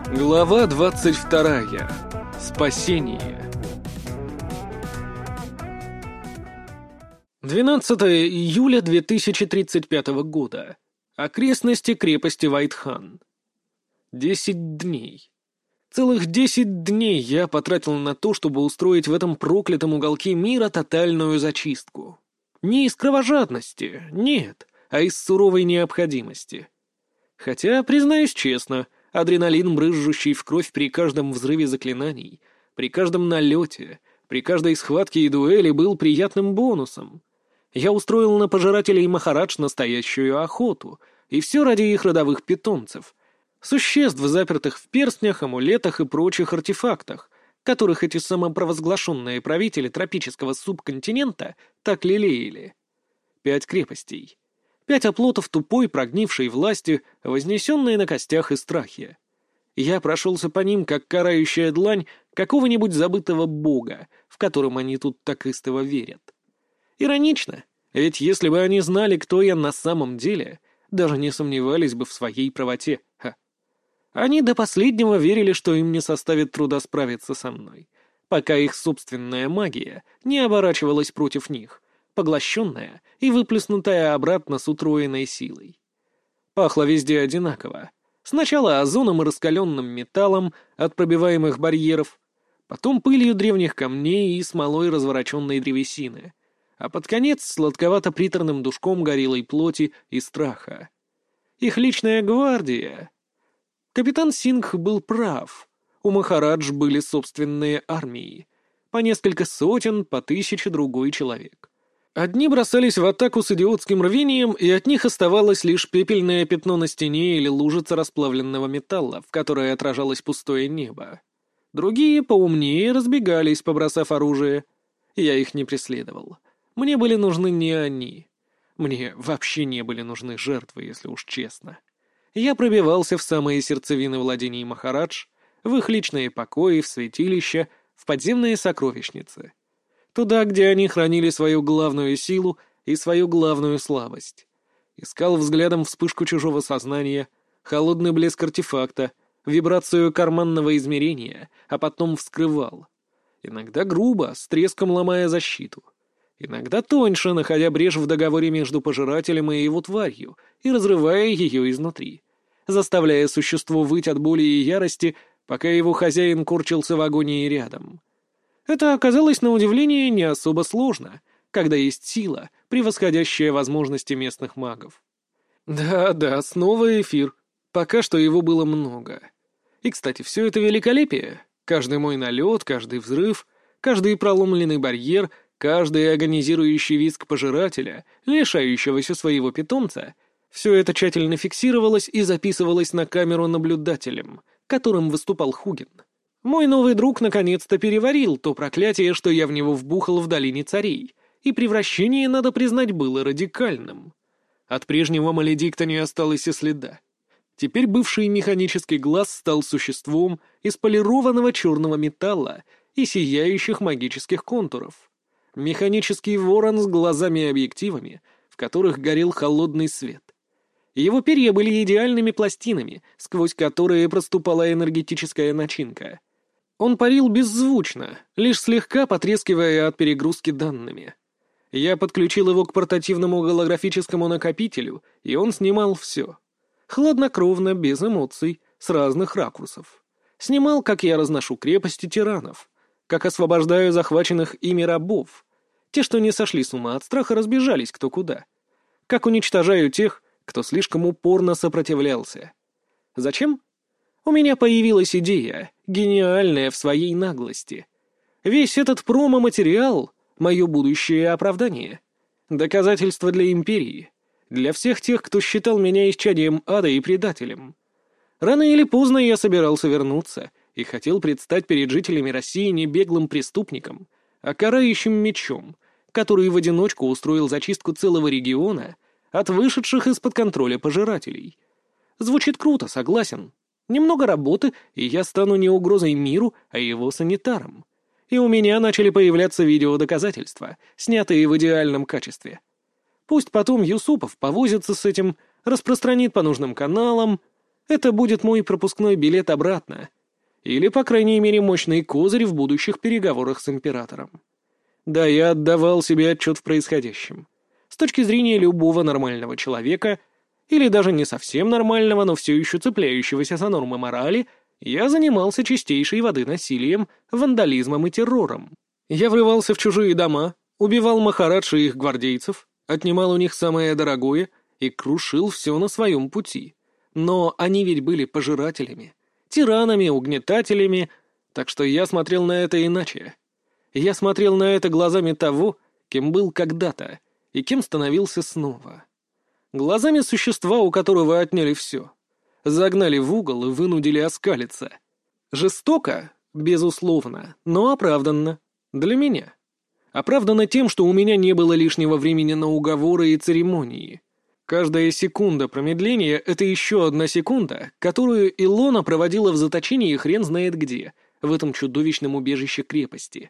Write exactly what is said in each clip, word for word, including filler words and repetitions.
Глава двадцать вторая. Спасение. двенадцатое июля две тысячи тридцать пятого года. Окрестности крепости Вайтхан. Десять дней. Целых десять дней я потратил на то, чтобы устроить в этом проклятом уголке мира тотальную зачистку. Не из кровожадности, нет, а из суровой необходимости. Хотя, признаюсь честно, адреналин, брызжущий в кровь при каждом взрыве заклинаний, при каждом налете, при каждой схватке и дуэли был приятным бонусом. Я устроил на пожирателей Махарадж настоящую охоту, и все ради их родовых питомцев, существ, запертых в перстнях, амулетах и прочих артефактах, которых эти самопровозглашенные правители тропического субконтинента так лелеяли. Пять крепостей. Пять оплотов тупой, прогнившей власти, вознесенные на костях и страхе. Я прошелся по ним, как карающая длань какого-нибудь забытого бога, в котором они тут так истово верят. Иронично, ведь если бы они знали, кто я на самом деле, даже не сомневались бы в своей правоте. Ха. Они до последнего верили, что им не составит труда справиться со мной, пока их собственная магия не оборачивалась против них, поглощенная и выплеснутая обратно с утроенной силой. Пахло везде одинаково. Сначала озоном и раскаленным металлом от пробиваемых барьеров, потом пылью древних камней и смолой развороченной древесины, а под конец сладковато-приторным душком горелой плоти и страха. Их личная гвардия. Капитан Сингх был прав. У Махарадж были собственные армии. По несколько сотен, по тысяче другой человек. Одни бросались в атаку с идиотским рвением, и от них оставалось лишь пепельное пятно на стене или лужица расплавленного металла, в которой отражалось пустое небо. Другие, поумнее, разбегались, побросав оружие. Я их не преследовал. Мне были нужны не они. Мне вообще не были нужны жертвы, если уж честно. Я пробивался в самые сердцевины владений Махарадж, в их личные покои, в святилища, в подземные сокровищницы. Туда, где они хранили свою главную силу и свою главную слабость. Искал взглядом вспышку чужого сознания, холодный блеск артефакта, вибрацию карманного измерения, а потом вскрывал. Иногда грубо, с треском ломая защиту. Иногда тоньше, находя брешь в договоре между пожирателем и его тварью и разрывая ее изнутри, заставляя существо выть от боли и ярости, пока его хозяин корчился в агонии рядом. Это оказалось, на удивление, не особо сложно, когда есть сила, превосходящая возможности местных магов. Да-да, снова эфир. Пока что его было много. И, кстати, все это великолепие. Каждый мой налет, каждый взрыв, каждый проломленный барьер, каждый агонизирующий визг пожирателя, лишающегося своего питомца, все это тщательно фиксировалось и записывалось на камеру наблюдателем, которым выступал Хугин. Мой новый друг наконец-то переварил то проклятие, что я в него вбухал в долине царей, и превращение, надо признать, было радикальным. От прежнего маледикта не осталось и следа. Теперь бывший механический глаз стал существом из полированного черного металла и сияющих магических контуров. Механический ворон с глазами-объективами, в которых горел холодный свет. Его перья были идеальными пластинами, сквозь которые проступала энергетическая начинка. Он парил беззвучно, лишь слегка потрескивая от перегрузки данными. Я подключил его к портативному голографическому накопителю, и он снимал все. Хладнокровно, без эмоций, с разных ракурсов. Снимал, как я разношу крепости тиранов, как освобождаю захваченных ими рабов. Те, что не сошли с ума от страха, разбежались кто куда. Как уничтожаю тех, кто слишком упорно сопротивлялся. Зачем? У меня появилась идея, гениальная в своей наглости. Весь этот промо-материал — мое будущее оправдание. Доказательство для империи. Для всех тех, кто считал меня исчадием ада и предателем. Рано или поздно я собирался вернуться и хотел предстать перед жителями России не беглым преступником, а карающим мечом, который в одиночку устроил зачистку целого региона от вышедших из-под контроля пожирателей. Звучит круто, согласен. Немного работы, и я стану не угрозой миру, а его санитаром. И у меня начали появляться видеодоказательства, снятые в идеальном качестве. Пусть потом Юсупов повозится с этим, распространит по нужным каналам. Это будет мой пропускной билет обратно. Или, по крайней мере, мощный козырь в будущих переговорах с императором. Да, я отдавал себе отчет в происходящем. С точки зрения любого нормального человека, или даже не совсем нормального, но все еще цепляющегося за нормы морали, я занимался чистейшей воды насилием, вандализмом и террором. Я врывался в чужие дома, убивал махарадж и их гвардейцев, отнимал у них самое дорогое и крушил все на своем пути. Но они ведь были пожирателями, тиранами, угнетателями, так что я смотрел на это иначе. Я смотрел на это глазами того, кем был когда-то и кем становился снова. Глазами существа, у которого отняли все. Загнали в угол и вынудили оскалиться. Жестоко, безусловно, но оправданно. Для меня. Оправдано тем, что у меня не было лишнего времени на уговоры и церемонии. Каждая секунда промедления — это еще одна секунда, которую Илона проводила в заточении хрен знает где, в этом чудовищном убежище крепости.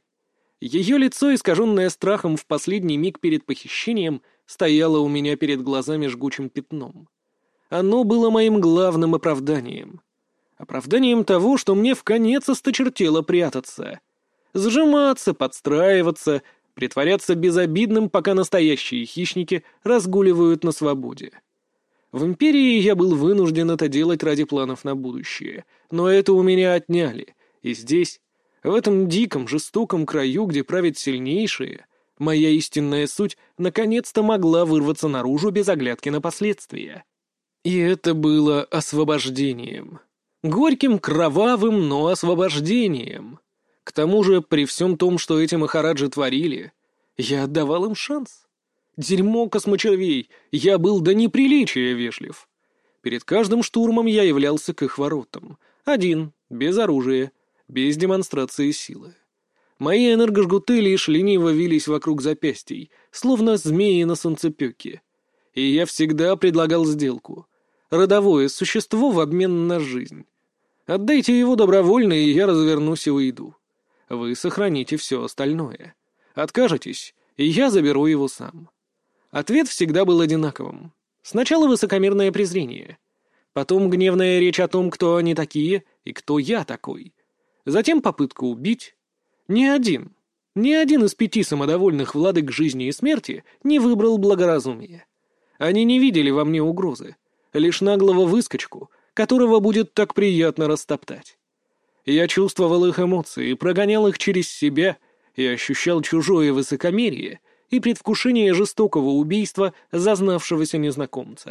Ее лицо, искаженное страхом в последний миг перед похищением, стояло у меня перед глазами жгучим пятном. Оно было моим главным оправданием. Оправданием того, что мне вконец осточертело прятаться. Сжиматься, подстраиваться, притворяться безобидным, пока настоящие хищники разгуливают на свободе. В Империи я был вынужден это делать ради планов на будущее, но это у меня отняли, и здесь, в этом диком, жестоком краю, где правят сильнейшие, моя истинная суть наконец-то могла вырваться наружу без оглядки на последствия. И это было освобождением. Горьким, кровавым, но освобождением. К тому же, при всем том, что эти махараджи творили, я отдавал им шанс. Дерьмо космочервей, я был до неприличия вежлив. Перед каждым штурмом я являлся к их воротам. Один, без оружия, без демонстрации силы. Мои энергожгуты лишь лениво вились вокруг запястий, словно змеи на солнцепёке. И я всегда предлагал сделку. Родовое существо в обмен на жизнь. Отдайте его добровольно, и я развернусь и уйду. Вы сохраните все остальное. Откажетесь, и я заберу его сам. Ответ всегда был одинаковым. Сначала высокомерное презрение. Потом гневная речь о том, кто они такие и кто я такой. Затем попытка убить. Ни один, ни один из пяти самодовольных владык жизни и смерти не выбрал благоразумие. Они не видели во мне угрозы, лишь наглого выскочку, которого будет так приятно растоптать. Я чувствовал их эмоции, прогонял их через себя и ощущал чужое высокомерие и предвкушение жестокого убийства зазнавшегося незнакомца.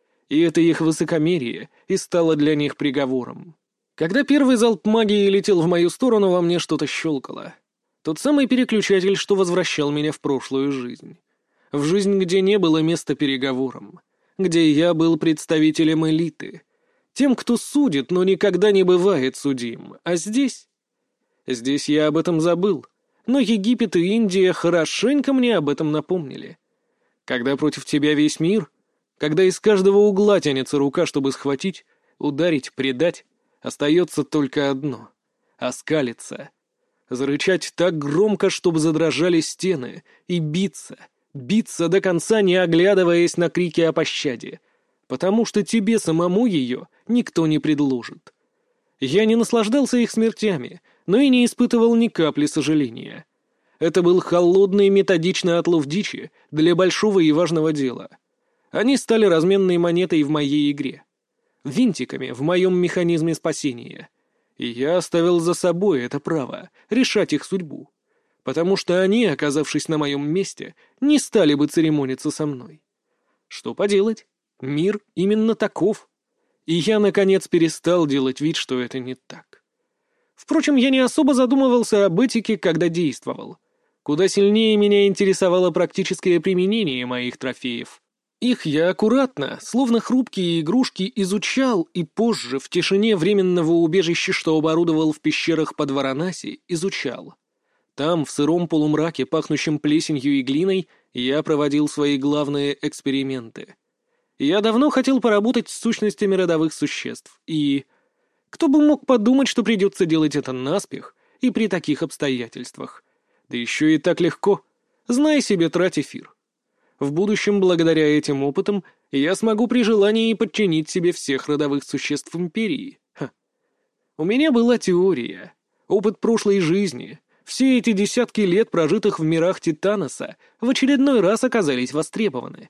И это их высокомерие и стало для них приговором. Когда первый залп магии летел в мою сторону, во мне что-то щелкало. Тот самый переключатель, что возвращал меня в прошлую жизнь. В жизнь, где не было места переговорам. Где я был представителем элиты. Тем, кто судит, но никогда не бывает судим. А здесь? Здесь я об этом забыл. Но Египет и Индия хорошенько мне об этом напомнили. Когда против тебя весь мир, когда из каждого угла тянется рука, чтобы схватить, ударить, предать, остается только одно — оскалиться. Зарычать так громко, чтобы задрожали стены, и биться, биться до конца, не оглядываясь на крики о пощаде. Потому что тебе самому ее никто не предложит. Я не наслаждался их смертями, но и не испытывал ни капли сожаления. Это был холодный методичный отлов дичи для большого и важного дела. Они стали разменной монетой в моей игре. Винтиками в моем механизме спасения. И я оставил за собой это право решать их судьбу. Потому что они, оказавшись на моем месте, не стали бы церемониться со мной. Что поделать? Мир именно таков. И я, наконец, перестал делать вид, что это не так. Впрочем, я не особо задумывался об этике, когда действовал. Куда сильнее меня интересовало практическое применение моих трофеев. Их я аккуратно, словно хрупкие игрушки, изучал и позже, в тишине временного убежища, что оборудовал в пещерах под Варанаси, изучал. Там, в сыром полумраке, пахнущем плесенью и глиной, я проводил свои главные эксперименты. Я давно хотел поработать с сущностями родовых существ, и... Кто бы мог подумать, что придется делать это наспех и при таких обстоятельствах. Да еще и так легко. Знай себе, трать эфир. В будущем, благодаря этим опытам, Я смогу при желании подчинить себе всех родовых существ Империи. Ха. У меня была теория, опыт прошлой жизни. Все эти десятки лет, прожитых в мирах Титаноса, в очередной раз оказались востребованы.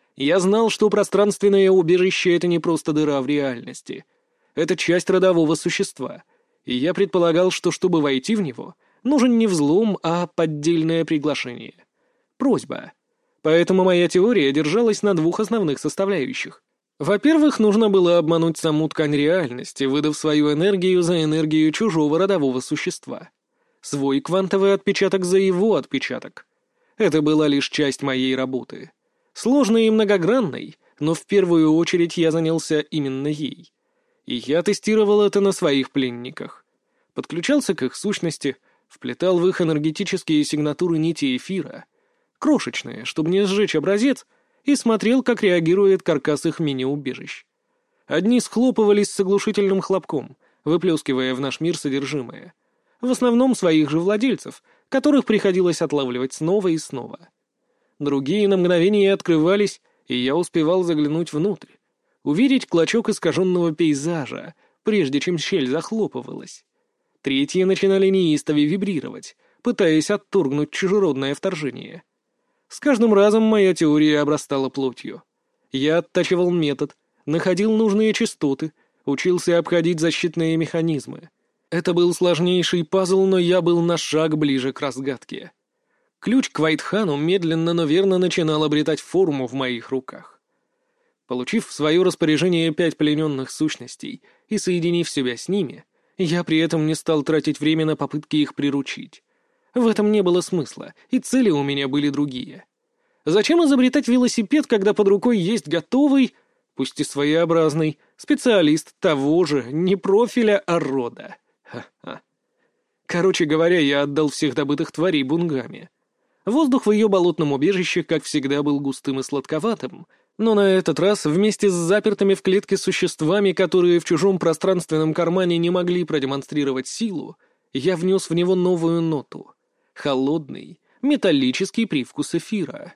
Я знал, что пространственное убежище — это не просто дыра в реальности. Это часть родового существа. И я предполагал, что чтобы войти в него, нужен не взлом, а поддельное приглашение. Просьба. Поэтому моя теория держалась на двух основных составляющих. Во-первых, нужно было обмануть саму ткань реальности, выдав свою энергию за энергию чужого родового существа. Свой квантовый отпечаток за его отпечаток. Это была лишь часть моей работы. Сложной и многогранной, но в первую очередь я занялся именно ей. И я тестировал это на своих пленниках. Подключался к их сущности, вплетал в их энергетические сигнатуры нити эфира, крошечные, чтобы не сжечь образец, и смотрел, как реагирует каркас их мини-убежищ. Одни схлопывались с оглушительным хлопком, выплескивая в наш мир содержимое. В основном своих же владельцев, которых приходилось отлавливать снова и снова. Другие на мгновение открывались, и я успевал заглянуть внутрь, увидеть клочок искаженного пейзажа, прежде чем щель захлопывалась. Третьи начинали неистово вибрировать, пытаясь отторгнуть чужеродное вторжение. С каждым разом моя теория обрастала плотью. Я оттачивал метод, находил нужные частоты, учился обходить защитные механизмы. Это был сложнейший пазл, но я был на шаг ближе к разгадке. Ключ к Вайтхану медленно, но верно начинал обретать форму в моих руках. Получив в свое распоряжение пять плененных сущностей и соединив себя с ними, я при этом не стал тратить время на попытки их приручить. В этом не было смысла, и цели у меня были другие. Зачем изобретать велосипед, когда под рукой есть готовый, пусть и своеобразный, специалист того же, не профиля, а рода? Ха-ха. Короче говоря, я отдал всех добытых тварей Бунгаме. Воздух в ее болотном убежище, как всегда, был густым и сладковатым, но на этот раз вместе с запертыми в клетке существами, которые в чужом пространственном кармане не могли продемонстрировать силу, я внес в него новую ноту — холодный, металлический привкус эфира.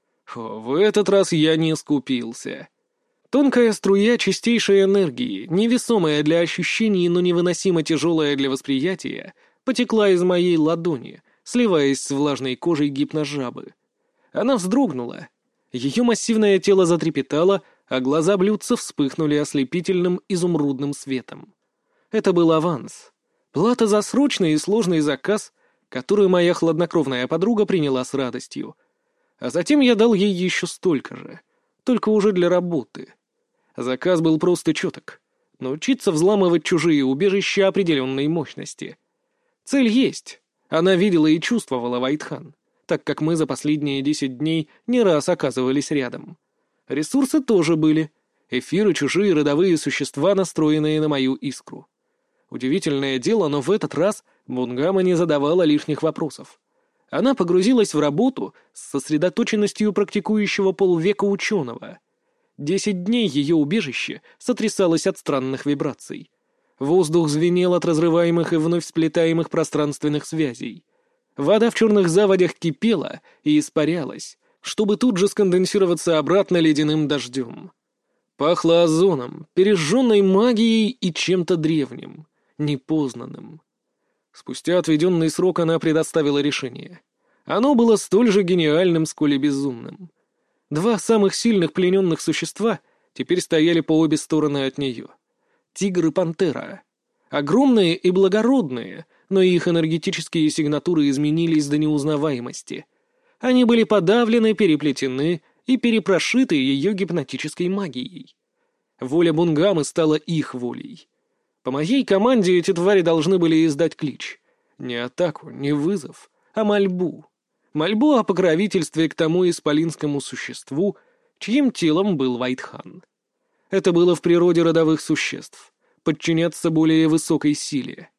О, в этот раз я не скупился. Тонкая струя чистейшей энергии, невесомая для ощущений, но невыносимо тяжелая для восприятия, потекла из моей ладони, сливаясь с влажной кожей гипножабы. Она вздрогнула. Ее массивное тело затрепетало, а глаза блюдца вспыхнули ослепительным изумрудным светом. Это был аванс. Плата за срочный и сложный заказ, которую моя хладнокровная подруга приняла с радостью. А затем я дал ей еще столько же, только уже для работы. Заказ был просто четок. Научиться взламывать чужие убежища определенной мощности. Цель есть. Она видела и чувствовала Вайтхан, так как мы за последние десять дней не раз оказывались рядом. Ресурсы тоже были. Эфир и чужие родовые существа, настроенные на мою искру. Удивительное дело, но в этот раз Бунгама не задавала лишних вопросов. Она погрузилась в работу с сосредоточенностью практикующего полвека ученого. Десять дней ее убежище сотрясалось от странных вибраций. Воздух звенел от разрываемых и вновь сплетаемых пространственных связей. Вода в черных заводях кипела и испарялась, чтобы тут же сконденсироваться обратно ледяным дождем. Пахло озоном, пережженной магией и чем-то древним, непознанным. Спустя отведенный срок она предоставила решение. Оно было столь же гениальным, сколь и безумным. Два самых сильных плененных существа теперь стояли по обе стороны от нее. Тигр и пантера. Огромные и благородные, но их энергетические сигнатуры изменились до неузнаваемости. Они были подавлены, переплетены и перепрошиты ее гипнотической магией. Воля Бунгамы стала их волей. По моей команде эти твари должны были издать клич. Не атаку, не вызов, а мольбу. Мольбу о покровительстве к тому исполинскому существу, чьим телом был Вайтхан. Это было в природе родовых существ — подчиняться более высокой силе.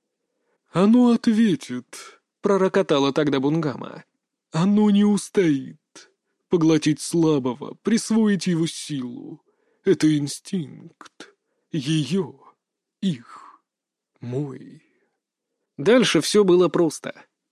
«Оно ответит», — пророкотала тогда Бунгама. «Оно не устоит. Поглотить слабого, присвоить его силу — это инстинкт. Ее, их, мой». Дальше все было просто.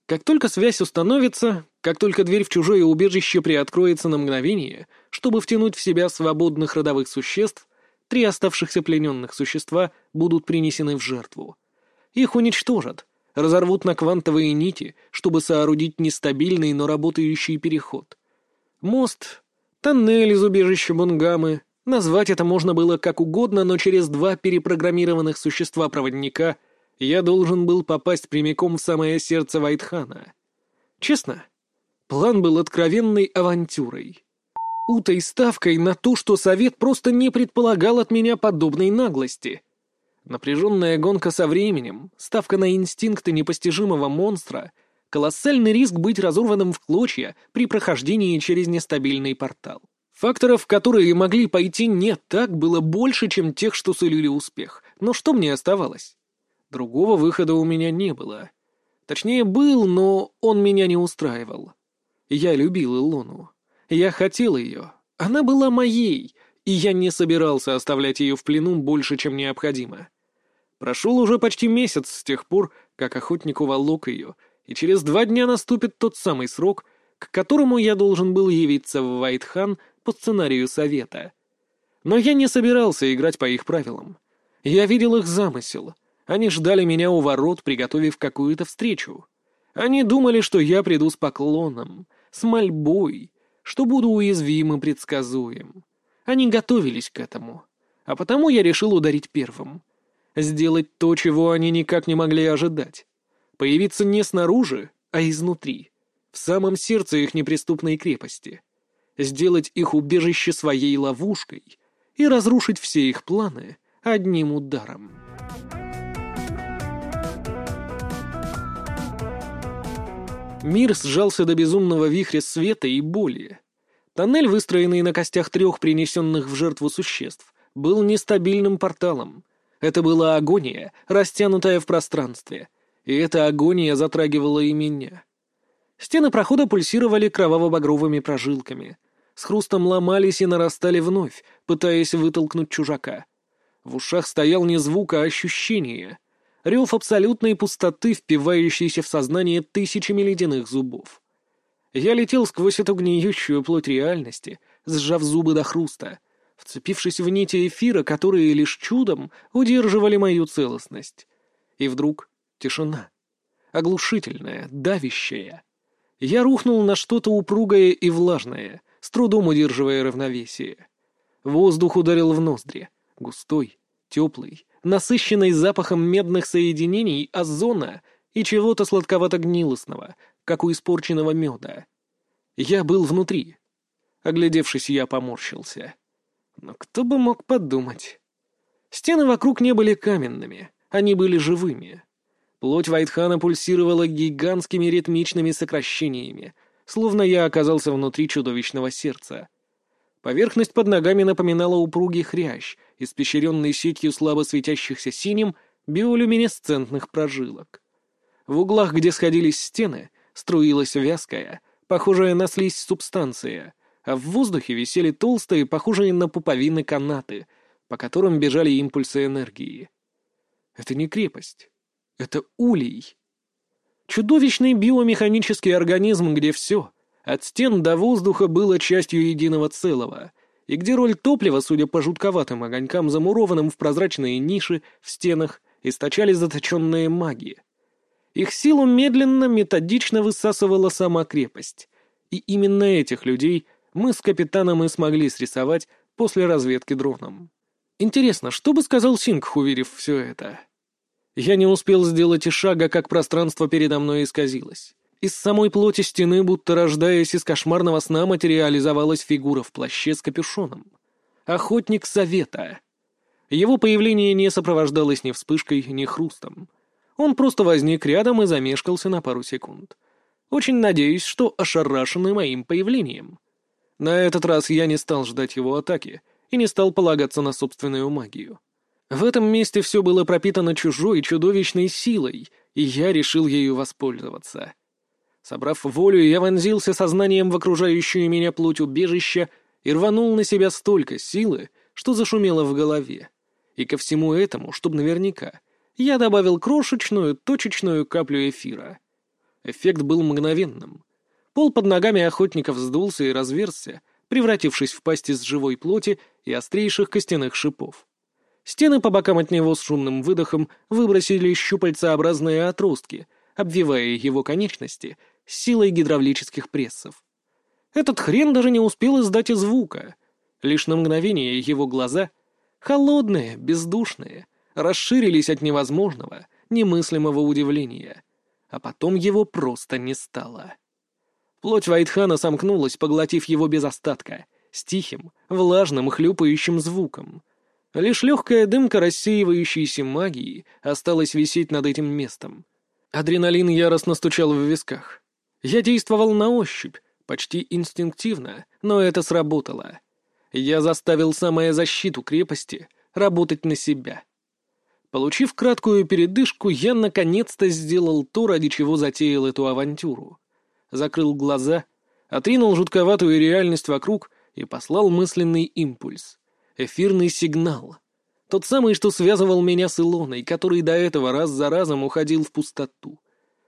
Как только связь установится, как только дверь в чужое убежище приоткроется на мгновение, чтобы втянуть в себя свободных родовых существ, три оставшихся плененных существа будут принесены в жертву. Их уничтожат, разорвут на квантовые нити, чтобы соорудить нестабильный, но работающий переход. Мост, тоннель из убежища Бунгамы, назвать это можно было как угодно, но через два перепрограммированных существа-проводника я должен был попасть прямиком в самое сердце Вайтхана. Честно, план был откровенной авантюрой. Утой ставкой на то, что Совет просто не предполагал от меня подобной наглости. Напряженная гонка со временем, ставка на инстинкты непостижимого монстра, колоссальный риск быть разорванным в клочья при прохождении через нестабильный портал. Факторов, которые могли пойти не так, было больше, чем тех, что сулили успех. Но что мне оставалось? Другого выхода у меня не было. Точнее, был, но он меня не устраивал. Я любил Илону. Я хотел ее. Она была моей, и я не собирался оставлять ее в плену больше, чем необходимо. Прошел уже почти месяц с тех пор, как охотник уволок ее, и через два дня наступит тот самый срок, к которому я должен был явиться в Вайтхан по сценарию Совета. Но я не собирался играть по их правилам. Я видел их замысел. Они ждали меня у ворот, приготовив какую-то встречу. Они думали, что я приду с поклоном, с мольбой, что буду уязвим и предсказуем. Они готовились к этому. А потому я решил ударить первым. Сделать то, чего они никак не могли ожидать. Появиться не снаружи, а изнутри. В самом сердце их неприступной крепости. Сделать их убежище своей ловушкой и разрушить все их планы одним ударом. Мир сжался до безумного вихря света и боли. Тоннель, выстроенный на костях трех принесенных в жертву существ, был нестабильным порталом. Это была агония, растянутая в пространстве. И эта агония затрагивала и меня. Стены прохода пульсировали кроваво-багровыми прожилками. С хрустом ломались и нарастали вновь, пытаясь вытолкнуть чужака. В ушах стоял не звук, а ощущение. Рев абсолютной пустоты, впивающейся в сознание тысячами ледяных зубов. Я летел сквозь эту гниющую плоть реальности, сжав зубы до хруста, вцепившись в нити эфира, которые лишь чудом удерживали мою целостность. И вдруг тишина. Оглушительная, давящая. Я рухнул на что-то упругое и влажное, с трудом удерживая равновесие. Воздух ударил в ноздри. Густой, теплый, насыщенный запахом медных соединений, озона и чего-то сладковато-гнилостного, как у испорченного меда. Я был внутри. Оглядевшись, я поморщился. Но кто бы мог подумать? Стены вокруг не были каменными, они были живыми. Плоть Вайтхана пульсировала гигантскими ритмичными сокращениями, словно я оказался внутри чудовищного сердца. Поверхность под ногами напоминала упругий хрящ, испещренный сетью слабо светящихся синим биолюминесцентных прожилок. В углах, где сходились стены, струилась вязкая, похожая на слизь субстанция, а в воздухе висели толстые, похожие на пуповины канаты, по которым бежали импульсы энергии. Это не крепость. Это улей. Чудовищный биомеханический организм, где все, от стен до воздуха, было частью единого целого, и где роль топлива, судя по жутковатым огонькам, замурованным в прозрачные ниши в стенах, источали заточенные маги. Их силу медленно, методично высасывала сама крепость, и именно этих людей мы с капитаном и смогли срисовать после разведки дроном. Интересно, что бы сказал Сингх, увидев все это? Я не успел сделать и шага, как пространство передо мной исказилось. Из самой плоти стены, будто рождаясь из кошмарного сна, материализовалась фигура в плаще с капюшоном. Охотник Совета. Его появление не сопровождалось ни вспышкой, ни хрустом. Он просто возник рядом и замешкался на пару секунд. Очень надеюсь, что ошарашены моим появлением. На этот раз я не стал ждать его атаки и не стал полагаться на собственную магию. В этом месте все было пропитано чужой чудовищной силой, и я решил ею воспользоваться. Собрав волю, я вонзился сознанием в окружающую меня плоть убежища и рванул на себя столько силы, что зашумело в голове. И ко всему этому, чтобы наверняка, я добавил крошечную, точечную каплю эфира. Эффект был мгновенным. Пол под ногами охотников сдулся и разверзся, превратившись в пасть из живой плоти и острейших костяных шипов. Стены по бокам от него с шумным выдохом выбросили щупальцеобразные отростки, обвивая его конечности с силой гидравлических прессов. Этот хрен даже не успел издать и звука. Лишь на мгновение его глаза, холодные, бездушные, расширились от невозможного, немыслимого удивления. А потом его просто не стало. Плоть Вайтхана сомкнулась, поглотив его без остатка, с тихим, влажным, хлюпающим звуком. Лишь легкая дымка рассеивающейся магии осталась висеть над этим местом. Адреналин яростно стучал в висках. Я действовал на ощупь, почти инстинктивно, но это сработало. Я заставил самозащиту крепости работать на себя. Получив краткую передышку, я наконец-то сделал то, ради чего затеял эту авантюру. Закрыл глаза, отринул жутковатую реальность вокруг и послал мысленный импульс. Эфирный сигнал. Тот самый, что связывал меня с Илоной, который до этого раз за разом уходил в пустоту.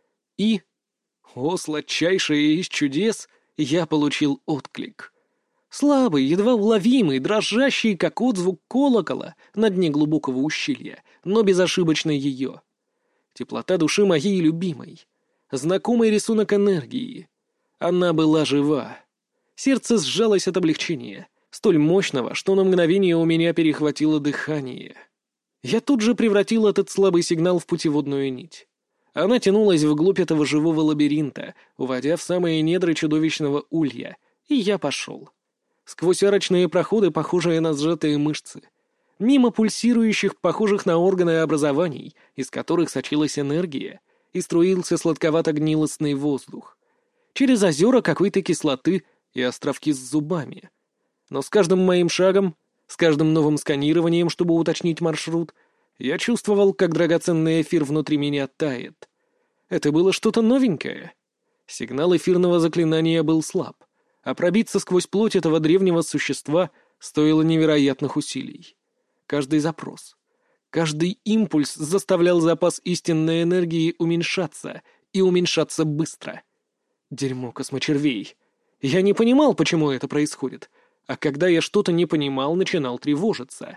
И, о, сладчайшее из чудес, я получил отклик. Слабый, едва уловимый, дрожащий, как отзвук колокола на дне глубокого ущелья, но безошибочно ее. Теплота души моей любимой. Знакомый рисунок энергии. Она была жива. Сердце сжалось от облегчения, столь мощного, что на мгновение у меня перехватило дыхание. Я тут же превратил этот слабый сигнал в путеводную нить. Она тянулась вглубь этого живого лабиринта, уводя в самые недры чудовищного улья, и я пошел. Сквозь арочные проходы, похожие на сжатые мышцы. Мимо пульсирующих, похожих на органы образований, из которых сочилась энергия, и струился сладковато-гнилостный воздух. Через озера какой-то кислоты и островки с зубами. Но с каждым моим шагом, с каждым новым сканированием, чтобы уточнить маршрут, я чувствовал, как драгоценный эфир внутри меня тает. Это было что-то новенькое. Сигнал эфирного заклинания был слаб, а пробиться сквозь плоть этого древнего существа стоило невероятных усилий. Каждый запрос, каждый импульс заставлял запас истинной энергии уменьшаться, и уменьшаться быстро. Дерьмо космочервей. Я не понимал, почему это происходит, а когда я что-то не понимал, начинал тревожиться.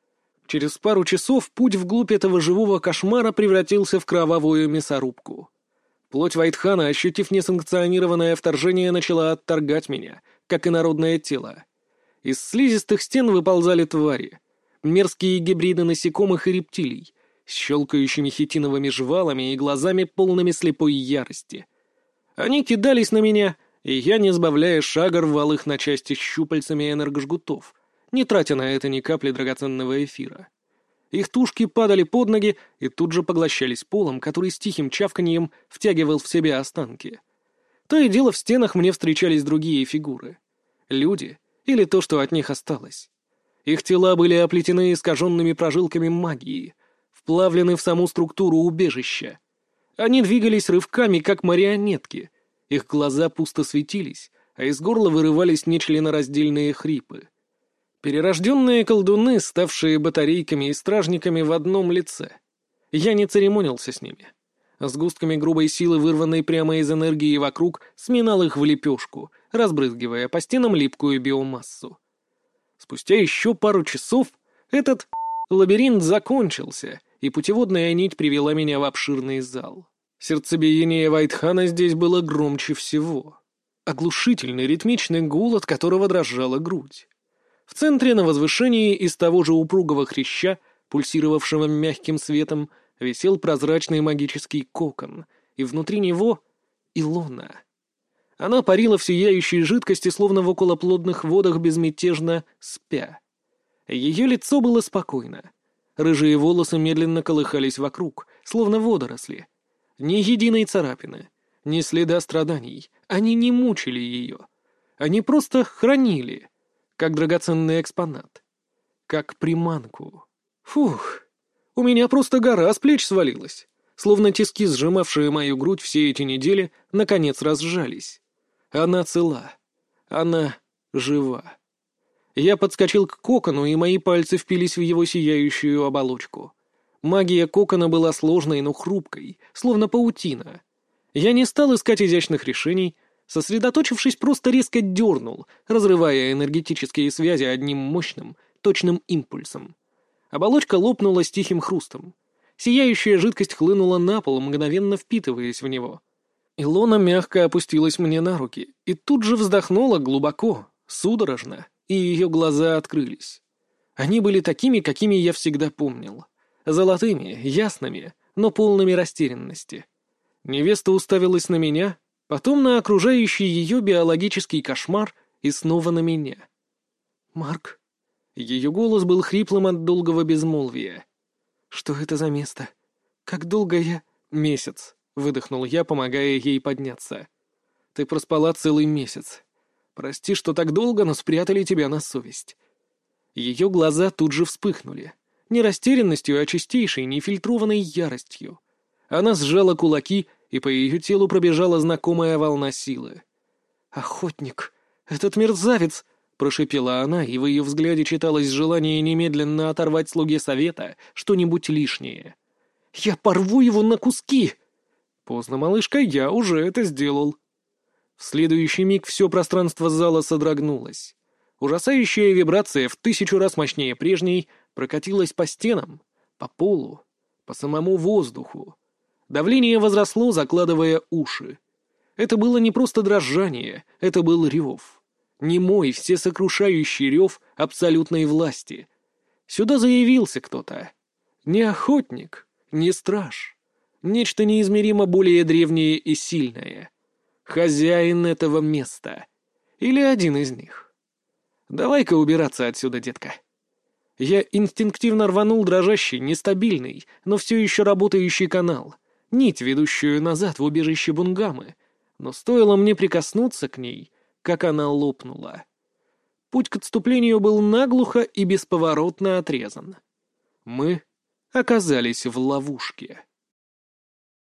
Через пару часов путь вглубь этого живого кошмара превратился в кровавую мясорубку. Плоть Вайтхана, ощутив несанкционированное вторжение, начала отторгать меня, как инородное тело. Из слизистых стен выползали твари. Мерзкие гибриды насекомых и рептилий, с щелкающими хитиновыми жвалами и глазами, полными слепой ярости. Они кидались на меня, и я, не сбавляя шага, рвал их на части щупальцами энергожгутов, не тратя на это ни капли драгоценного эфира. Их тушки падали под ноги и тут же поглощались полом, который с тихим чавканьем втягивал в себя останки. То и дело в стенах мне встречались другие фигуры. Люди или то, что от них осталось. Их тела были оплетены искаженными прожилками магии, вплавлены в саму структуру убежища. Они двигались рывками, как марионетки. Их глаза пусто светились, а из горла вырывались нечленораздельные хрипы. Перерожденные колдуны, ставшие батарейками и стражниками в одном лице. Я не церемонился с ними. Сгустками грубой силы, вырванной прямо из энергии вокруг, сминал их в лепешку, разбрызгивая по стенам липкую биомассу. Спустя еще пару часов этот лабиринт закончился, и путеводная нить привела меня в обширный зал. Сердцебиение Вайтхана здесь было громче всего. Оглушительный ритмичный гул, от которого дрожала грудь. В центре на возвышении из того же упругого хряща, пульсировавшего мягким светом, висел прозрачный магический кокон, и внутри него — Илона. Она парила в сияющей жидкости, словно в околоплодных водах, безмятежно спя. Ее лицо было спокойно. Рыжие волосы медленно колыхались вокруг, словно водоросли. Ни единой царапины, ни следа страданий. Они не мучили ее. Они просто хранили, как драгоценный экспонат, как приманку. Фух, у меня просто гора с плеч свалилась, словно тиски, сжимавшие мою грудь все эти недели, наконец разжались. Она цела, она жива. Я подскочил к кокону, и мои пальцы впились в его сияющую оболочку. Магия кокона была сложной, но хрупкой, словно паутина. Я не стал искать изящных решений, сосредоточившись, просто резко дернул, разрывая энергетические связи одним мощным, точным импульсом. Оболочка лопнула с тихим хрустом. Сияющая жидкость хлынула на пол, мгновенно впитываясь в него. Илона мягко опустилась мне на руки и тут же вздохнула глубоко, судорожно, и ее глаза открылись. Они были такими, какими я всегда помнил. Золотыми, ясными, но полными растерянности. Невеста уставилась на меня, потом на окружающий ее биологический кошмар и снова на меня. «Марк?» Ее голос был хриплым от долгого безмолвия. «Что это за место? Как долго я...» «Месяц», — выдохнул я, помогая ей подняться. «Ты проспала целый месяц. Прости, что так долго, но спрятали тебя на совесть». Ее глаза тут же вспыхнули. Не растерянностью, а чистейшей, нефильтрованной яростью. Она сжала кулаки, и по ее телу пробежала знакомая волна силы. «Охотник! Этот мерзавец!» — прошипела она, и в ее взгляде читалось желание немедленно оторвать слуге совета что-нибудь лишнее. «Я порву его на куски!» «Поздно, малышка, я уже это сделал». В следующий миг все пространство зала содрогнулось. Ужасающая вибрация в тысячу раз мощнее прежней прокатилась по стенам, по полу, по самому воздуху. Давление возросло, закладывая уши. Это было не просто дрожание, это был рев. Немой, всесокрушающий рев абсолютной власти. Сюда заявился кто-то. Не охотник, не страж. Нечто неизмеримо более древнее и сильное. Хозяин этого места. Или один из них. «Давай-ка убираться отсюда, детка». Я инстинктивно рванул дрожащий, нестабильный, но все еще работающий канал. Нить, ведущую назад в убежище Бунгамы. Но стоило мне прикоснуться к ней, как она лопнула. Путь к отступлению был наглухо и бесповоротно отрезан. Мы оказались в ловушке.